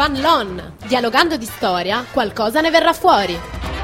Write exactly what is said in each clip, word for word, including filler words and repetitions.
Fanlon. Dialogando di storia, qualcosa ne verrà fuori.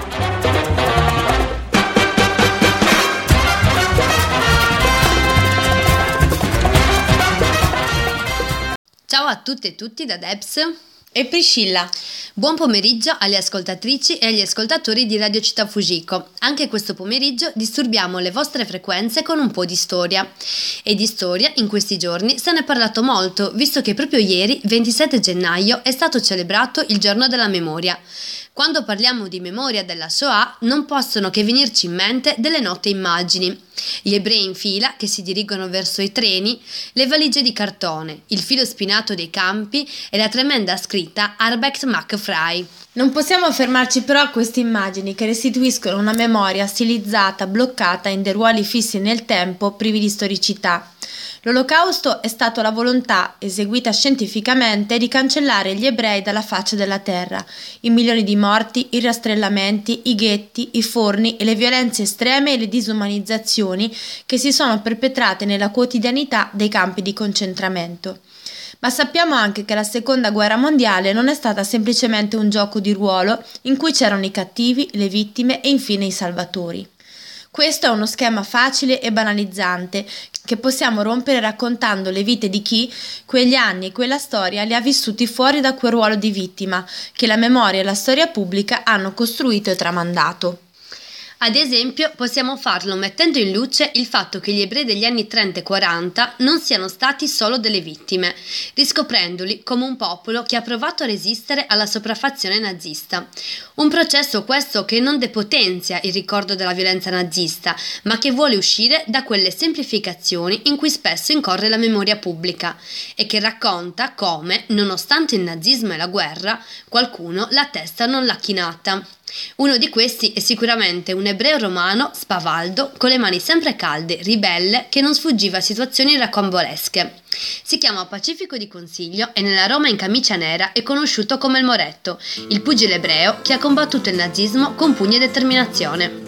Ciao a tutte e tutti da Debs e Priscilla. Buon pomeriggio alle ascoltatrici e agli ascoltatori di Radio Città Fujiko. Anche questo pomeriggio disturbiamo le vostre frequenze con un po' di storia. E di storia in questi giorni se ne è parlato molto, visto che proprio ieri, ventisette gennaio, è stato celebrato il Giorno della Memoria. Quando parliamo di memoria della Shoah non possono che venirci in mente delle note immagini. Gli ebrei in fila che si dirigono verso i treni, le valigie di cartone, il filo spinato dei campi e la tremenda scritta Arbeit macht frei. Non possiamo fermarci però a queste immagini che restituiscono una memoria stilizzata, bloccata in dei ruoli fissi nel tempo, privi di storicità. L'Olocausto è stato la volontà, eseguita scientificamente, di cancellare gli ebrei dalla faccia della terra. I milioni di morti, i rastrellamenti, i ghetti, i forni e le violenze estreme e le disumanizzazioni che si sono perpetrate nella quotidianità dei campi di concentramento. Ma sappiamo anche che la seconda guerra mondiale non è stata semplicemente un gioco di ruolo in cui c'erano i cattivi, le vittime e infine i salvatori. Questo è uno schema facile e banalizzante che possiamo rompere raccontando le vite di chi quegli anni e quella storia li ha vissuti fuori da quel ruolo di vittima che la memoria e la storia pubblica hanno costruito e tramandato. Ad esempio, possiamo farlo mettendo in luce il fatto che gli ebrei degli anni trenta e quaranta non siano stati solo delle vittime, riscoprendoli come un popolo che ha provato a resistere alla sopraffazione nazista. Un processo questo che non depotenzia il ricordo della violenza nazista, ma che vuole uscire da quelle semplificazioni in cui spesso incorre la memoria pubblica e che racconta come, nonostante il nazismo e la guerra, qualcuno la testa non l'ha chinata. Uno di questi è sicuramente un ebreo romano spavaldo, con le mani sempre calde, ribelle, che non sfuggiva a situazioni rocambolesche. Si chiama Pacifico di Consiglio e nella Roma in camicia nera è conosciuto come il Moretto, il pugile ebreo che ha combattuto il nazismo con pugno e determinazione.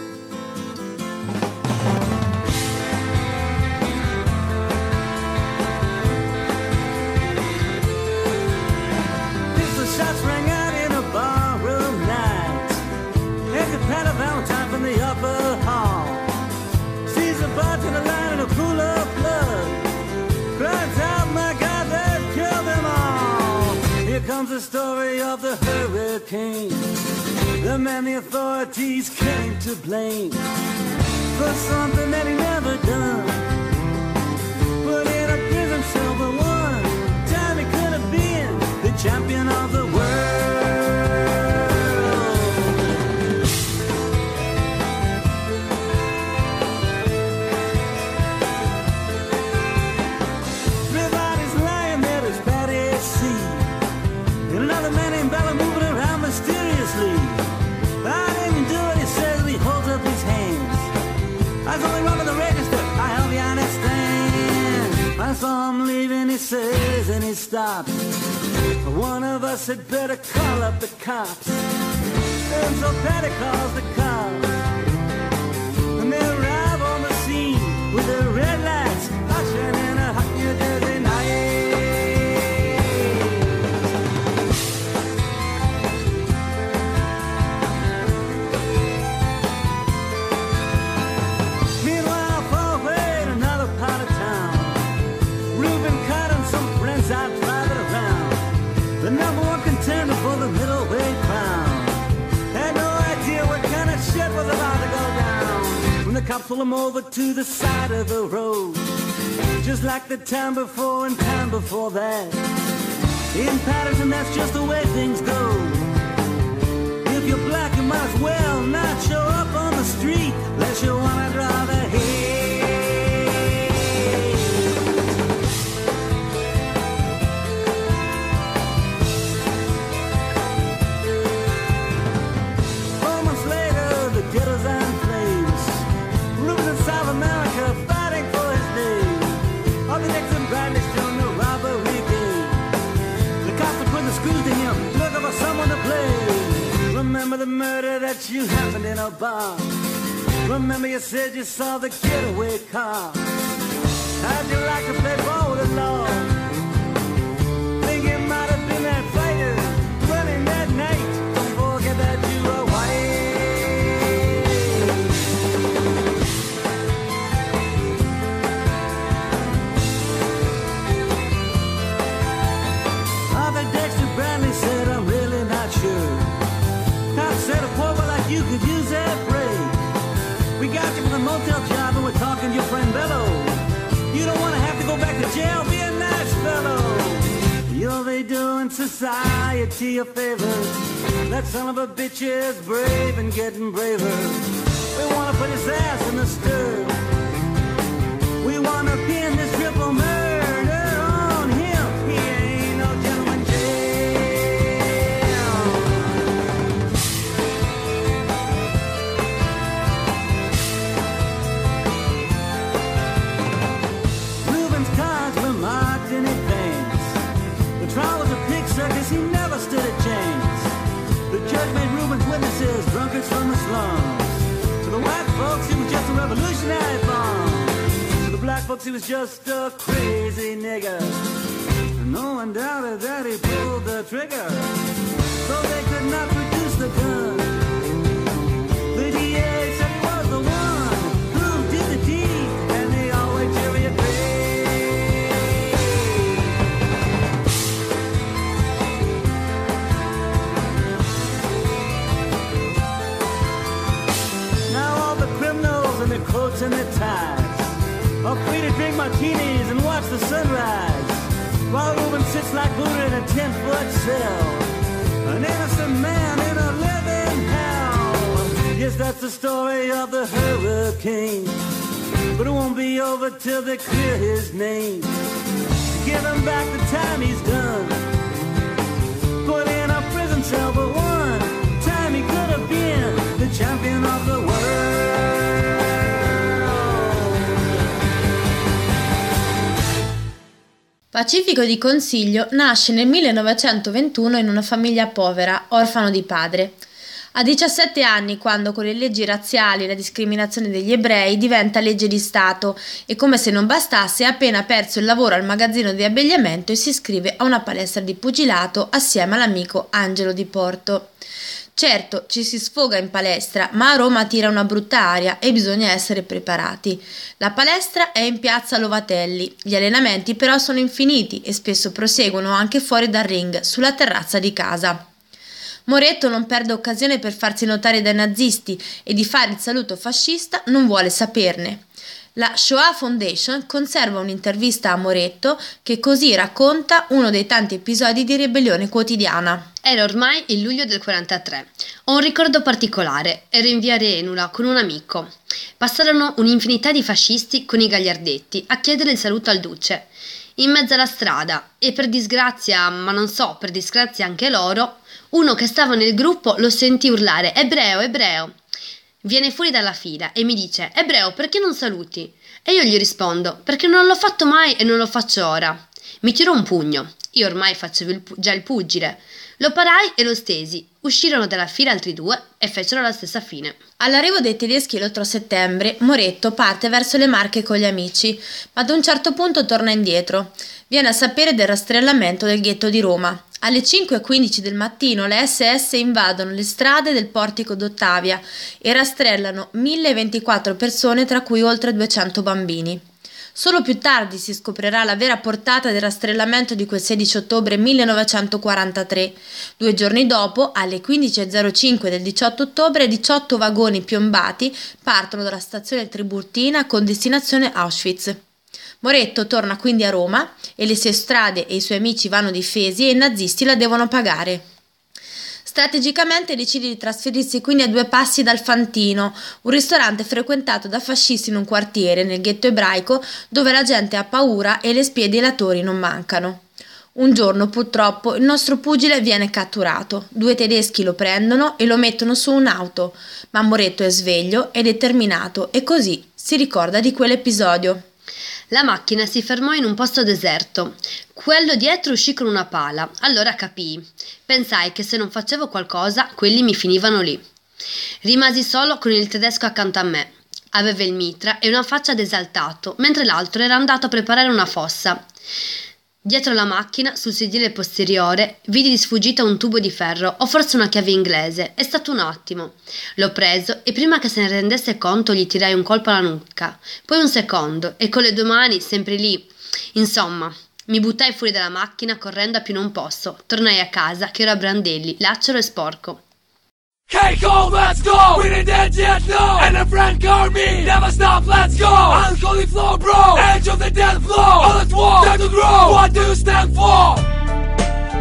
Comes the story of the hurricane, the man the authorities came to blame for something that he never done. Put in a prison cell for one time he could have been the champion of the world. Everybody's lying there as bad as sea. Another man named Bella moving around mysteriously. I didn't do it, he says, he holds up his hands. I saw him run in the register, I hope you understand. I saw him leaving, he says, and he stops. One of us had better call up the cops. And so Patty calls the cops. And they arrive on the scene with their red lights flashing in a hot New Jersey night. The number one contender for the middleweight crown had no idea what kind of shit was about to go down when the cops pulled him over to the side of the road, just like the time before and time before that. In Patterson, that's just the way things go. If you're black, you might as well not show up on the street unless you wanna draw the heat. Ghettos and flames, roots in South America fighting for his name. All the Nixon Bradley still in the robbery game. The cops are putting the screws to him, looking for someone to blame. Remember the murder that you happened in a bar. Remember you said you saw the getaway car. How'd you like to play ball with the law? Think it might have been that fight they doing society a favor. That son of a bitch is brave and getting braver. We wanna put his ass in the stir. We wanna pin this triple murder on him. He ain't no gentleman jail. Reuben's cards were marked in advance. The trial was a pig circus, he never stood a chance. The judge made Reuben's witnesses drunkards from the slums. To the white folks, he was just a revolutionary bomb. To the black folks, he was just a crazy nigger. And no one doubted that he pulled the trigger. So they could not produce the gun. The D A said he was the one who did the deed, and they always cheery agreed. And their coats and their ties are free to drink martinis and watch the sunrise, while Reuben sits like Buddha in a ten-foot cell, an innocent man in a living hell. Yes, that's the story of the hurricane, but it won't be over till they clear his name. Give him back the time he's done, put in a prison cell for one time he could have been the champion of the world. Pacifico di Consiglio nasce nel millenovecentoventuno in una famiglia povera, orfano di padre. Ha diciassette anni quando, con le leggi razziali e la discriminazione degli ebrei, diventa legge di Stato e, come se non bastasse, ha appena perso il lavoro al magazzino di abbigliamento e si iscrive a una palestra di pugilato assieme all'amico Angelo Di Porto. Certo, ci si sfoga in palestra, ma a Roma tira una brutta aria e bisogna essere preparati. La palestra è in piazza Lovatelli, gli allenamenti però sono infiniti e spesso proseguono anche fuori dal ring, sulla terrazza di casa. Moretto non perde occasione per farsi notare dai nazisti e di fare il saluto fascista non vuole saperne. La Shoah Foundation conserva un'intervista a Moretto che così racconta uno dei tanti episodi di ribellione quotidiana. Era ormai il luglio del quarantatré. Ho un ricordo particolare. Ero in via Renula con un amico. Passarono un'infinità di fascisti con i gagliardetti a chiedere il saluto al duce. In mezzo alla strada, e per disgrazia, ma non so, per disgrazia anche loro, uno che stava nel gruppo lo sentì urlare «Ebreo, ebreo!». Viene fuori dalla fila e mi dice «Ebreo, perché non saluti?» E io gli rispondo «Perché non l'ho fatto mai e non lo faccio ora». Mi tirò un pugno. Io ormai facevo il pu- già il pugile. Lo parai e lo stesi. Uscirono dalla fila altri due e fecero la stessa fine. All'arrivo dei tedeschi l'otto settembre, Moretto parte verso le Marche con gli amici, ma ad un certo punto torna indietro. Viene a sapere del rastrellamento del ghetto di Roma. Alle cinque e quindici del mattino le esse esse invadono le strade del portico d'Ottavia e rastrellano mille ventiquattro persone, tra cui oltre duecento bambini. Solo più tardi si scoprirà la vera portata del rastrellamento di quel sedici ottobre millenovecentoquarantatré. Due giorni dopo, alle quindici e zero cinque del diciotto ottobre, diciotto vagoni piombati partono dalla stazione Tiburtina con destinazione Auschwitz. Moretto torna quindi a Roma e le sue strade e i suoi amici vanno difesi e i nazisti la devono pagare. Strategicamente decide di trasferirsi quindi a due passi dal Fantino, un ristorante frequentato da fascisti in un quartiere, nel ghetto ebraico, dove la gente ha paura e le spie dei latori non mancano. Un giorno, purtroppo, il nostro pugile viene catturato. Due tedeschi lo prendono e lo mettono su un'auto, ma Moretto è sveglio e determinato e così si ricorda di quell'episodio. La macchina si fermò in un posto deserto. Quello dietro uscì con una pala. Allora capii. Pensai che se non facevo qualcosa, quelli mi finivano lì. Rimasi solo con il tedesco accanto a me. Aveva il mitra e una faccia d'esaltato, mentre l'altro era andato a preparare una fossa. Dietro la macchina, sul sedile posteriore, vidi di sfuggita un tubo di ferro o forse una chiave inglese. È stato un attimo. L'ho preso e prima che se ne rendesse conto gli tirai un colpo alla nuca, poi un secondo e con le due mani sempre lì. Insomma, mi buttai fuori dalla macchina correndo a più non posso. Tornai a casa che ero a brandelli, lacero e sporco. Take home, let's go! We didn't dead yet, no! And a friend called me! Never stop, let's go! On the holy floor, bro! Edge of the death floor! On the wall! Time to grow! What do you stand for?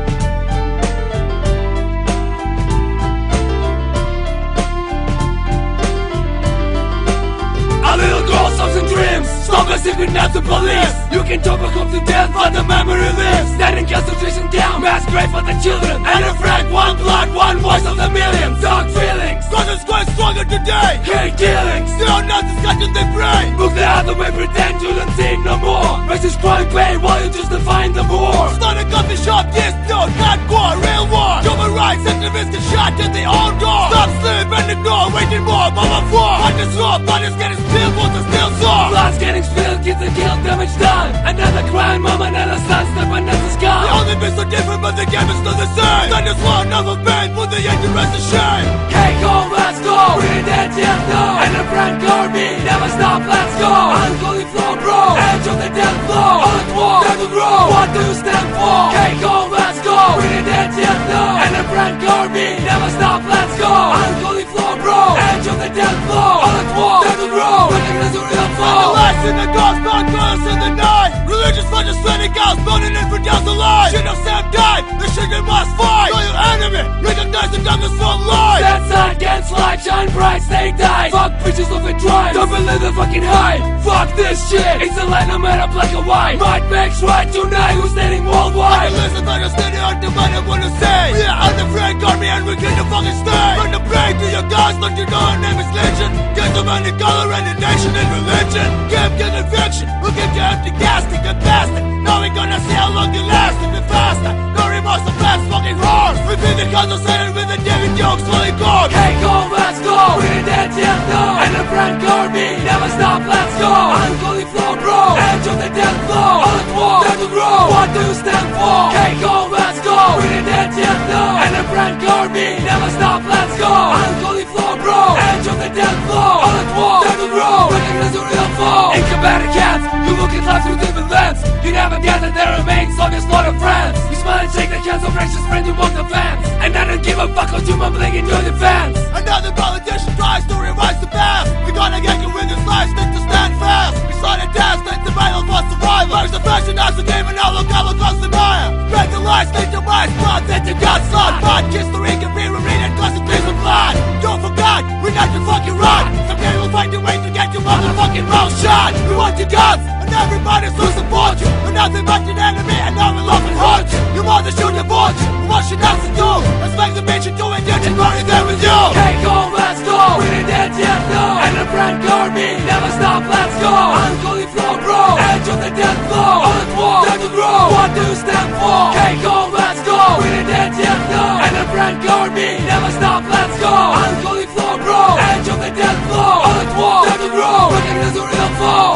secret Nazi police. You can overcome to death, but the memory lives. Standing concentration camp, mass grave for the children. And a flag, one blood, one voice of the millions. Dark feelings, cause it's quite stronger today. Hate dealings, still not discussion they pray. Look the other way, pretend you don't see it no more. Racist crying pain while you just define the war. Start a coffee shop, this no, not war, real war. Human rights activists get shot at their own door. Stop, sleep, and ignore, waiting more, mama for. What is wrong, blood is getting spilled, what's the still sore. Blood's getting spilled, kids are killed, damage done. Another crime, mama, another son, step another sky. The only bit so different, but the game is still the same. That is one of a pain, for the end to rest of shame. Hey, go, let's go, we're dead, yes, no. And a friend army, never stop, let's go. Unholy flow, bro, edge of the death flow. On the wall, down the road, what do you stand for? Hey, go, let's go, we're dead, yes, no. And a friend army, never stop, let's go. Unholy flow, bro, edge of the death flow. On the wall, down the road, recognize the real flow. And the lights in the dark, dark colors in the night. Religious legislating cows, burning infidels alive. Shit of Sam died, the chicken must fight. Know your enemy, recognize the darkness from light. That side against light, shine bright, stay tight. Fuck bitches of a drive, don't believe the fucking hype. Fuck this shit, it's a line no matter black or white. Might makes right tonight, who's standing worldwide. I can listen, understanding, undivided, what to say. We are unafraid, army, and we get the fucking stay. From the brain to your guys, let you know our name is Legion. Get them any color, any nation and religion. Give, get infection, we'll get you empty casting, the bastard. Now we gonna see how long you last, even faster. No remorse, the fast fucking horse. Repeat the console setting with the David jokes, fully gone. Hey, go, let's go, we're dead, yes, no. And a friend army, never stop, let's go. Unholy flow, bro, edge of the death flow. On the wall, down the road, what do you stand for? Hey, go, let's go, we're dead, yes, no. And a friend army, never stop, let's go. Unholy flow, bro, edge of the death flow. On the wall, down the road, recognize the real foe. Incombatant cats, you look at life through different lens. You never gather their remains on your slaughter friends. You smile and shake the cans of racist friend you walk the fence. And I don't give a fuck what you mumbling in your defense. Another politician tries to revise the past. We're gonna get you with this life, stick to stand fast. We saw the task, take the battle for survival. Where's the fashion, that's the game, and now look how it goes the mire. Spread the lies, take the minds, blood, that you got slot. Bad history can be rereaded, cause it cleans with blood. Don't forget, we're not your fucking run. Someday we'll find a way to get your motherfucking mouth shut. We want your guns, and everybody's to support you. We're nothing but an enemy, and now we love and hurt you. Your mother should divorce you, what she doesn't do. Respect the bitch and do it, you're just running there with you. Hey, go, let's go, we're dead, yes, no. And a friend army, never stop, let's go. Unholy flow, bro, edge of the death flow. On the wall, down the road, what do you stand for? Hey, go, let's go, we're dead, yes, no. And a friend army, never stop, let's go. Unholy flow, bro, edge of the death flow. On the wall, down the road, recognize the real foe.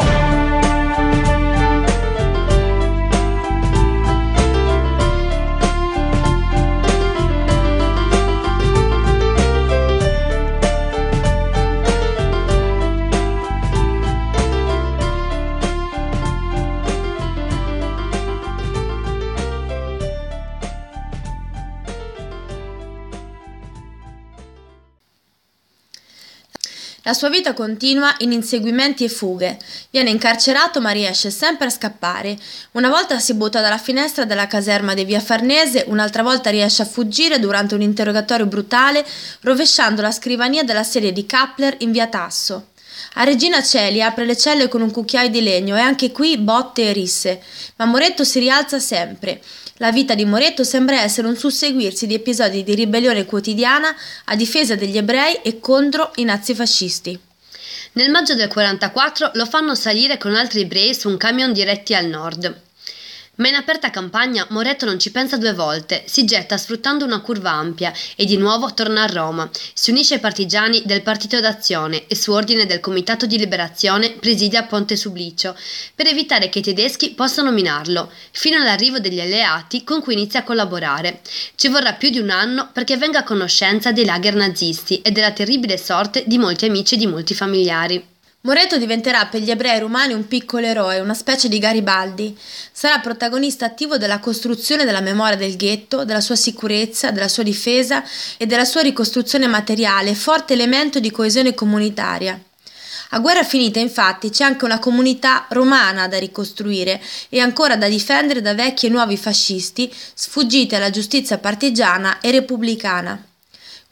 La sua vita continua in inseguimenti e fughe. Viene incarcerato ma riesce sempre a scappare. Una volta si butta dalla finestra della caserma di via Farnese, un'altra volta riesce a fuggire durante un interrogatorio brutale, rovesciando la scrivania della serie di Kappler in via Tasso. A Regina Coeli apre le celle con un cucchiaio di legno e anche qui botte e risse. Ma Moretto si rialza sempre. La vita di Moretto sembra essere un susseguirsi di episodi di ribellione quotidiana a difesa degli ebrei e contro i nazifascisti. Nel maggio del quarantaquattro lo fanno salire con altri ebrei su un camion diretti al nord. Ma in aperta campagna Moretto non ci pensa due volte, si getta sfruttando una curva ampia e di nuovo torna a Roma. Si unisce ai partigiani del Partito d'Azione e su ordine del Comitato di Liberazione presidia Ponte Sublicio per evitare che i tedeschi possano minarlo, fino all'arrivo degli alleati con cui inizia a collaborare. Ci vorrà più di un anno perché venga a conoscenza dei lager nazisti e della terribile sorte di molti amici e di molti familiari. Moretto diventerà per gli ebrei romani un piccolo eroe, una specie di Garibaldi. Sarà protagonista attivo della costruzione della memoria del ghetto, della sua sicurezza, della sua difesa e della sua ricostruzione materiale, forte elemento di coesione comunitaria. A guerra finita, infatti, c'è anche una comunità romana da ricostruire e ancora da difendere da vecchi e nuovi fascisti, sfuggiti alla giustizia partigiana e repubblicana.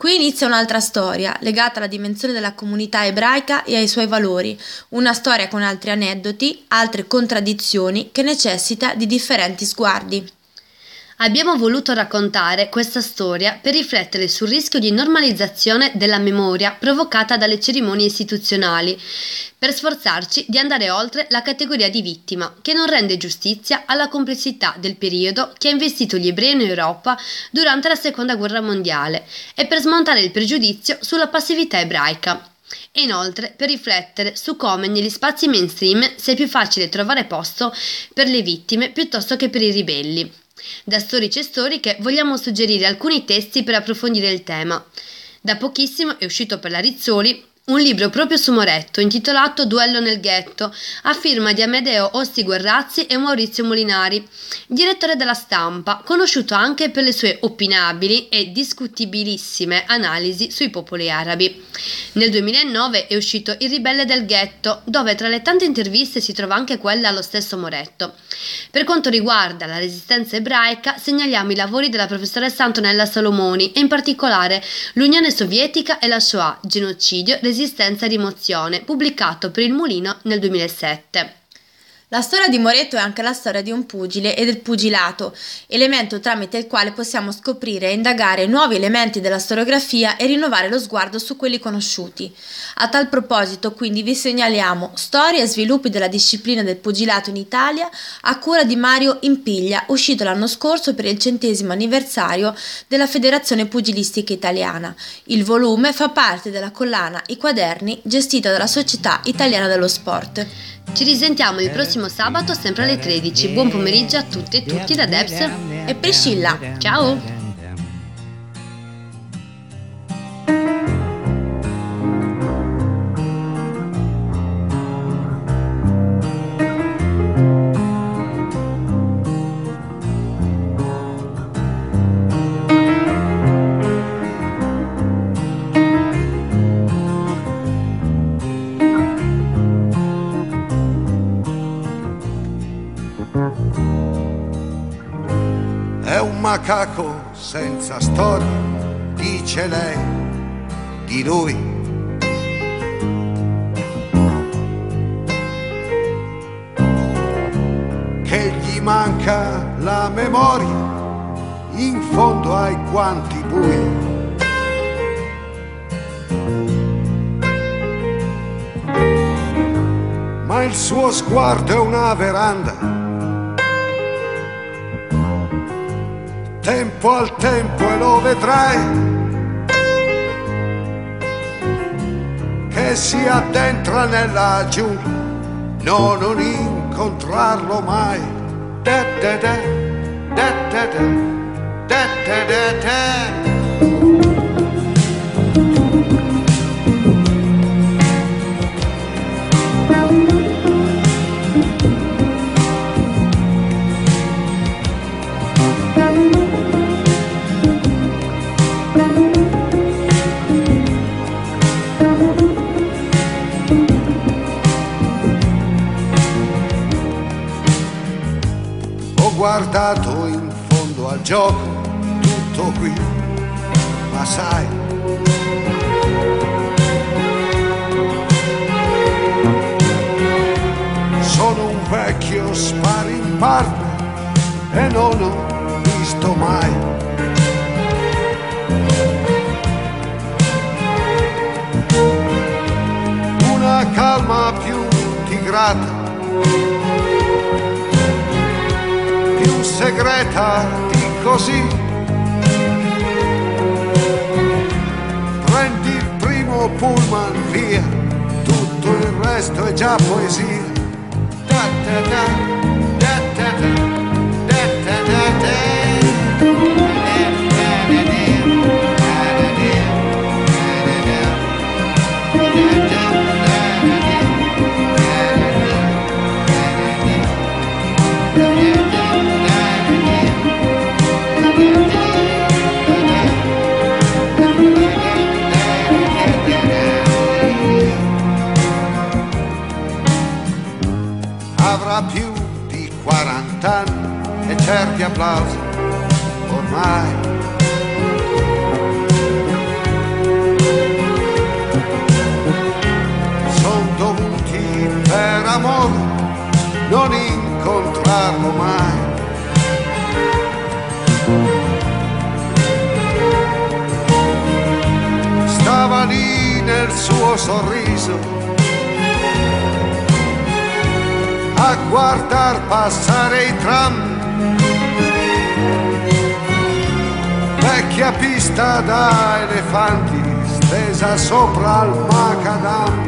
Qui inizia un'altra storia, legata alla dimensione della comunità ebraica e ai suoi valori, una storia con altri aneddoti, altre contraddizioni che necessita di differenti sguardi. Abbiamo voluto raccontare questa storia per riflettere sul rischio di normalizzazione della memoria provocata dalle cerimonie istituzionali, per sforzarci di andare oltre la categoria di vittima, che non rende giustizia alla complessità del periodo che ha investito gli ebrei in Europa durante la Seconda Guerra Mondiale, e per smontare il pregiudizio sulla passività ebraica. E inoltre per riflettere su come negli spazi mainstream sia più facile trovare posto per le vittime piuttosto che per i ribelli. Da storici e storiche vogliamo suggerire alcuni testi per approfondire il tema. Da pochissimo è uscito per la Rizzoli un libro proprio su Moretto, intitolato Duello nel ghetto, a firma di Amedeo Osti Guerrazzi e Maurizio Molinari, direttore della Stampa, conosciuto anche per le sue opinabili e discutibilissime analisi sui popoli arabi. Nel duemilanove è uscito Il ribelle del ghetto, dove tra le tante interviste si trova anche quella allo stesso Moretto. Per quanto riguarda la resistenza ebraica, segnaliamo i lavori della professoressa Antonella Salomoni e in particolare L'Unione Sovietica e la Shoah, genocidio, resistenza e rimozione, pubblicato per Il Mulino nel duemilasette. La storia di Moretto è anche la storia di un pugile e del pugilato, elemento tramite il quale possiamo scoprire e indagare nuovi elementi della storiografia e rinnovare lo sguardo su quelli conosciuti. A tal proposito, quindi, vi segnaliamo Storia e sviluppi della disciplina del pugilato in Italia, a cura di Mario Impiglia, uscito l'anno scorso per il centesimo anniversario della Federazione Pugilistica Italiana. Il volume fa parte della collana I Quaderni, gestita dalla Società Italiana dello Sport. Ci risentiamo il prossimo sabato sempre alle tredici. Buon pomeriggio a tutte e tutti da Debs e Priscilla. Ciao! È un macaco senza storia, dice lei di lui. Che gli manca la memoria in fondo ai guanti bui. Ma il suo sguardo è una veranda. Tempo al tempo e lo vedrai che si addentra nella giungla, no, non incontrarlo mai. Da da da, da da da, da da da da. Ho guardato in fondo al gioco, tutto qui, ma sai, sono un vecchio sparimparve e non ho visto mai una calma più tigrata, più segreta di così. Prendi il primo pullman, via, tutto il resto è già poesia. Da da da, da da da, da da da da. Avrà più di quarant'anni e certi applausi ormai. non incontrarlo mai. Stava lì nel suo sorriso a guardar passare i tram, vecchia pista da elefanti stesa sopra il macadam.